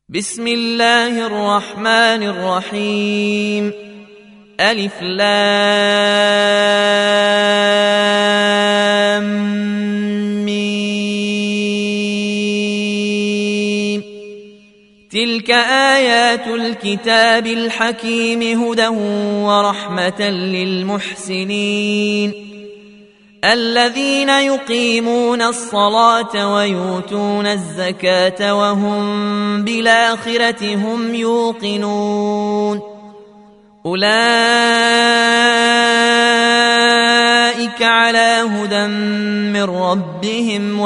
بسم الله الرحمن الرحيم. ألف لام ميم. تلك آيات الكتاب الحكيم هدى ورحمة للمحسنين الذين يقيمون الصلاة ويؤتون الزكاة وهم بالآخرة هم يوقنون أولئك على هدى من ربهم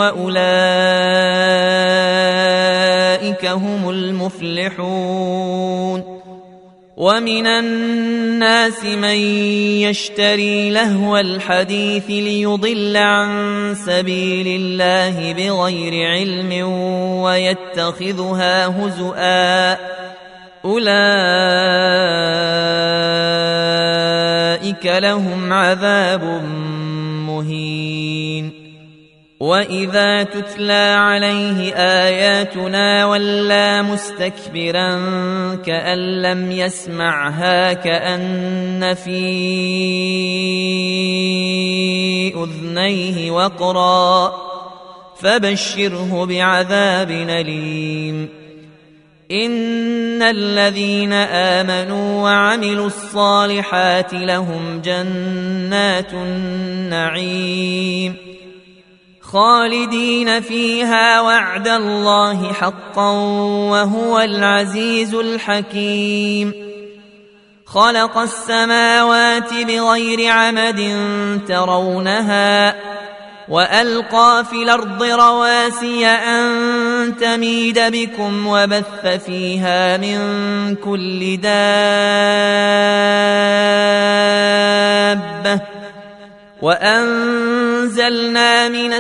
وأولئك هم المفلحون. ومن الناس من يشتري لهو الحديث ليضل عن سبيل الله بغير علم ويتخذها هزؤا أولئك لهم عذاب مهين. وإذا تتلى عليه آياتنا ولى مستكبرا كأن لم يسمعها كأن في أذنيه وقرا فبشره بعذاب أليم. إن الذين آمنوا وعملوا الصالحات لهم جنات النعيم خالدين فيها وعد الله حقا وهو العزيز الحكيم. خلق السماوات بغير عمد ترونها وألقى في الأرض رواسي أن تميد بكم وبث فيها من كل دابة وأنزلنا من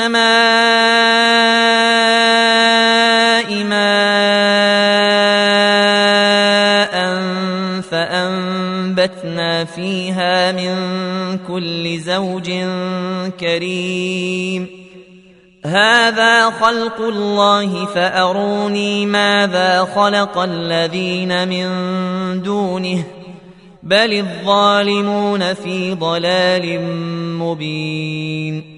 السماء ماء فأنبتنا فيها من كل زوج كريم. هذا خلق الله فأروني ماذا خلق الذين من دونه بل الظالمون في ضلال مبين.